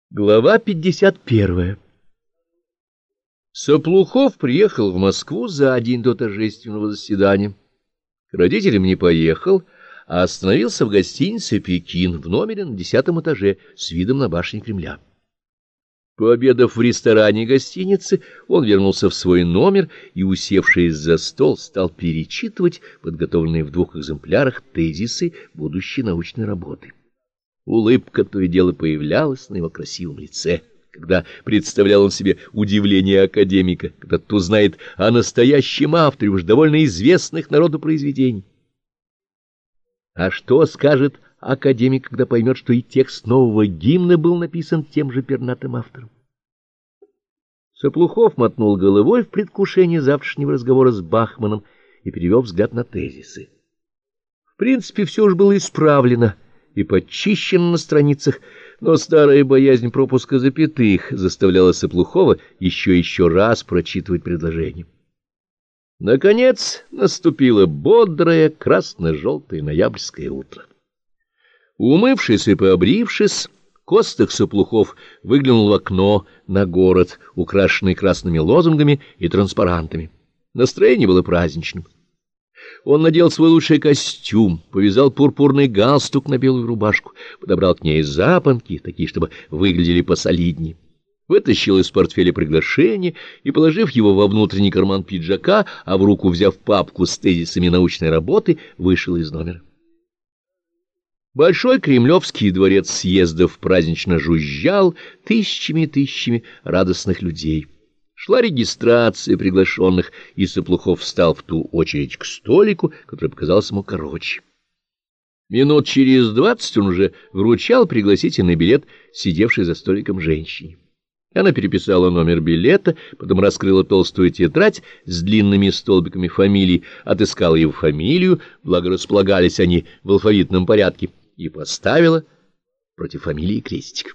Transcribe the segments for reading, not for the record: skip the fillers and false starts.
Глава 51. Соплухов приехал в Москву за день до торжественного заседания. К родителям не поехал, а остановился в гостинице «Пекин» в номере на 10-м этаже с видом на башню Кремля. Пообедав в ресторане гостиницы, он вернулся в свой номер и, усевшись за стол, стал перечитывать подготовленные в 2 экземплярах тезисы будущей научной работы. Улыбка то и дело появлялась на его красивом лице, когда представлял он себе удивление академика, когда тот узнает о настоящем авторе уж довольно известных народу произведений. А что скажет академик, когда поймет, что и текст нового гимна был написан тем же пернатым автором? Соплухов мотнул головой в предвкушении завтрашнего разговора с Бахманом и перевел взгляд на тезисы. В принципе, все уж было исправлено и подчищено на страницах, но старая боязнь пропуска запятых заставляла Соплухова еще раз прочитывать предложение. Наконец наступило бодрое красно-желтое ноябрьское утро. Умывшись и побрившись, Костых Соплухов выглянул в окно на город, украшенный красными лозунгами и транспарантами. Настроение было праздничным. Он надел свой лучший костюм, повязал пурпурный галстук на белую рубашку, подобрал к ней запонки, такие, чтобы выглядели посолиднее, вытащил из портфеля приглашение и, положив его во внутренний карман пиджака, а в руку взяв папку с тезисами научной работы, вышел из номера. Большой Кремлевский дворец съездов празднично жужжал тысячами и тысячами радостных людей. Шла регистрация приглашенных, и Соплухов встал в ту очередь к столику, который показался ему короче. Минут через 20 он уже вручал пригласительный билет сидевшей за столиком женщине. Она переписала номер билета, потом раскрыла толстую тетрадь с длинными столбиками фамилий, отыскала его фамилию, благо располагались они в алфавитном порядке, и поставила против фамилии крестик.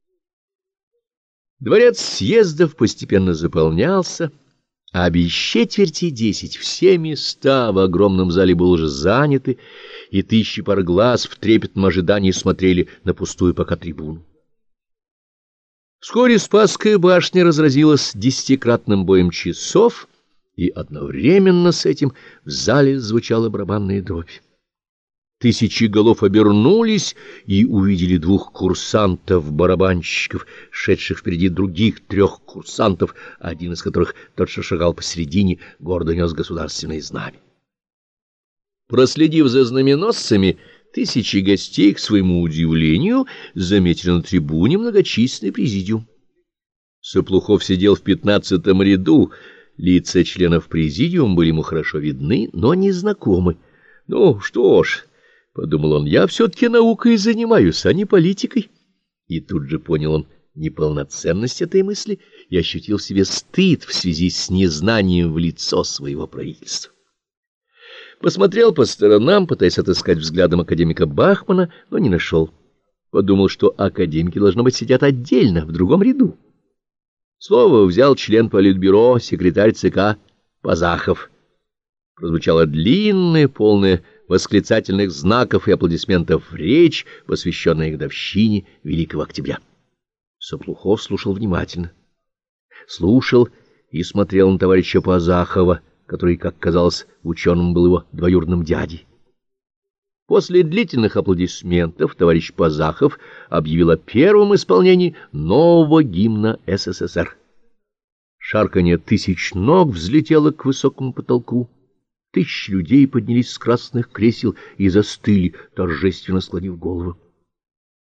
Дворец съездов постепенно заполнялся, а без четверти 10 все места в огромном зале были уже заняты, и тысячи пар глаз в трепетном ожидании смотрели на пустую пока трибуну. Вскоре Спасская башня разразилась 10-кратным боем часов, и одновременно с этим в зале звучала барабанная дробь. Тысячи голов обернулись и увидели 2 курсантов-барабанщиков, шедших впереди других 3 курсантов, один из которых, тот, что шагал посередине, гордо нес государственное знамя. Проследив за знаменосцами, тысячи гостей, к своему удивлению, заметили на трибуне многочисленный президиум. Соплухов сидел в 15-м ряду, лица членов президиума были ему хорошо видны, но не знакомы. Ну что ж, — подумал он, — я все-таки наукой занимаюсь, а не политикой. И тут же понял он неполноценность этой мысли и ощутил в себе стыд в связи с незнанием в лицо своего правительства. Посмотрел по сторонам, пытаясь отыскать взглядом академика Бахмана, но не нашел. Подумал, что академики, должно быть, сидят отдельно, в другом ряду. Слово взял член политбюро, секретарь ЦК Пазахов. Прозвучала длинная, полная восклицательных знаков и аплодисментов речь, посвященная годовщине Великого Октября. Соплухов слушал внимательно. Слушал и смотрел на товарища Пазахова, который, как казалось, ученым был его двоюродным дядей. После длительных аплодисментов товарищ Пазахов объявил о первом исполнении нового гимна СССР. Шарканье тысяч ног взлетело к высокому потолку. Тысячи людей поднялись с красных кресел и застыли, торжественно склонив голову.